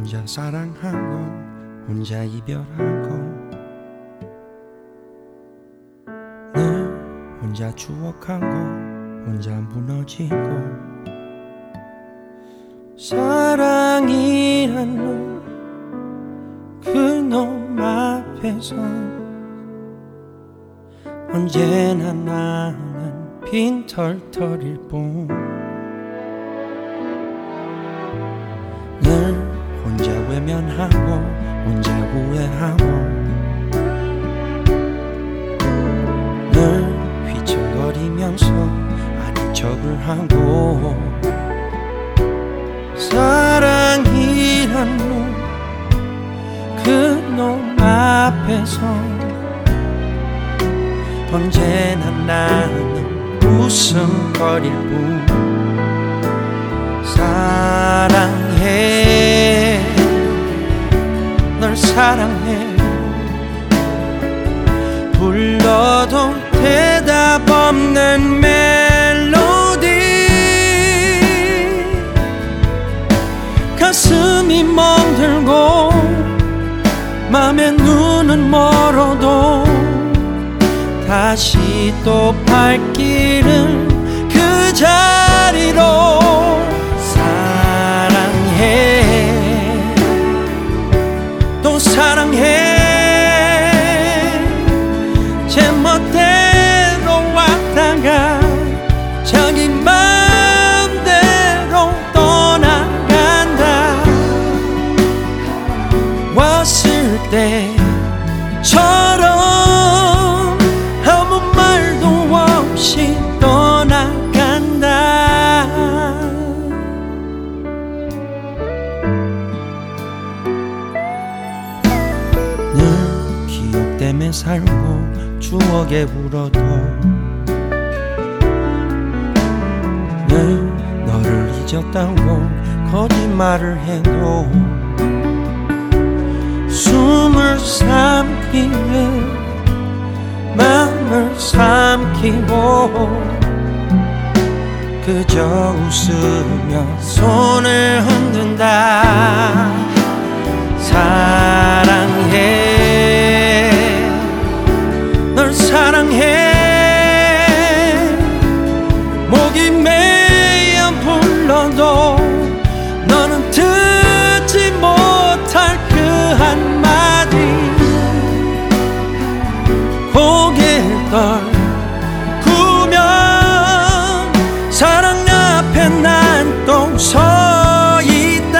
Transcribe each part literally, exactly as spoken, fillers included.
혼자 사랑하고 혼자 이별하고 늘 혼자 추억하고 혼자 무너지고 사랑이란 놈 그놈 앞에서 언제나 나는 빈털터릴 뿐 늘 혼자 외면하고 혼자 후회하고 늘 휘청거리면서 아닌 척을 하고 사랑이란 놈 그놈 앞에서 언제나 나는 웃음거릴 뿐 사랑해 널 사랑해 불러도 대답 없는 멜로디 가슴이 멍들고 맘에 눈은 멀어도 다시 또 발길은 그 자리로 사랑해 또 사랑해 제멋대로 왔다가 자기 맘대로 떠나간다 왔을 때처럼 아무 말도 없이 떠나간다 늘 기억 때문에 살고 추억에 울어도 늘 너를 잊었다고 거짓말을 해도 숨을 삼키는 마음을 삼키고 그저 웃으며 손을 흔든다 사랑해 널 사랑해 목이 메어 불러도 너는 듣지 못할 그 한마디 고개를 떨구면 사랑 앞에 난 또 서 있다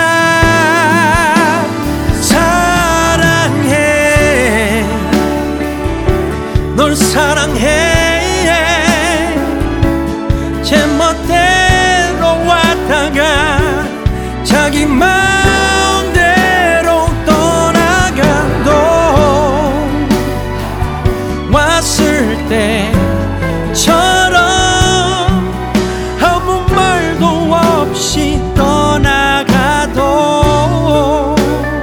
사랑해 널 사랑해 제멋대로 왔다가 자기 마음대로 떠나가도 왔을 때처럼 아무 말도 없이 떠나가도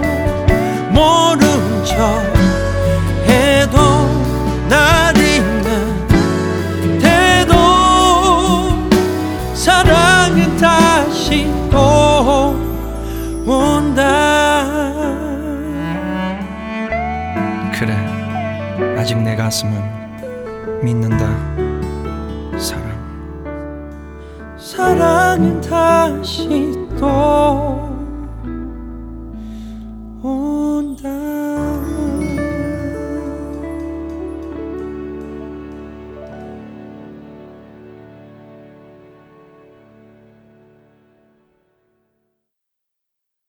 모른 척 해도 날 잊는 태도 사랑은 다시 또 온다 그래 아직 내 가슴은 믿는다 사랑 사랑은 다시 또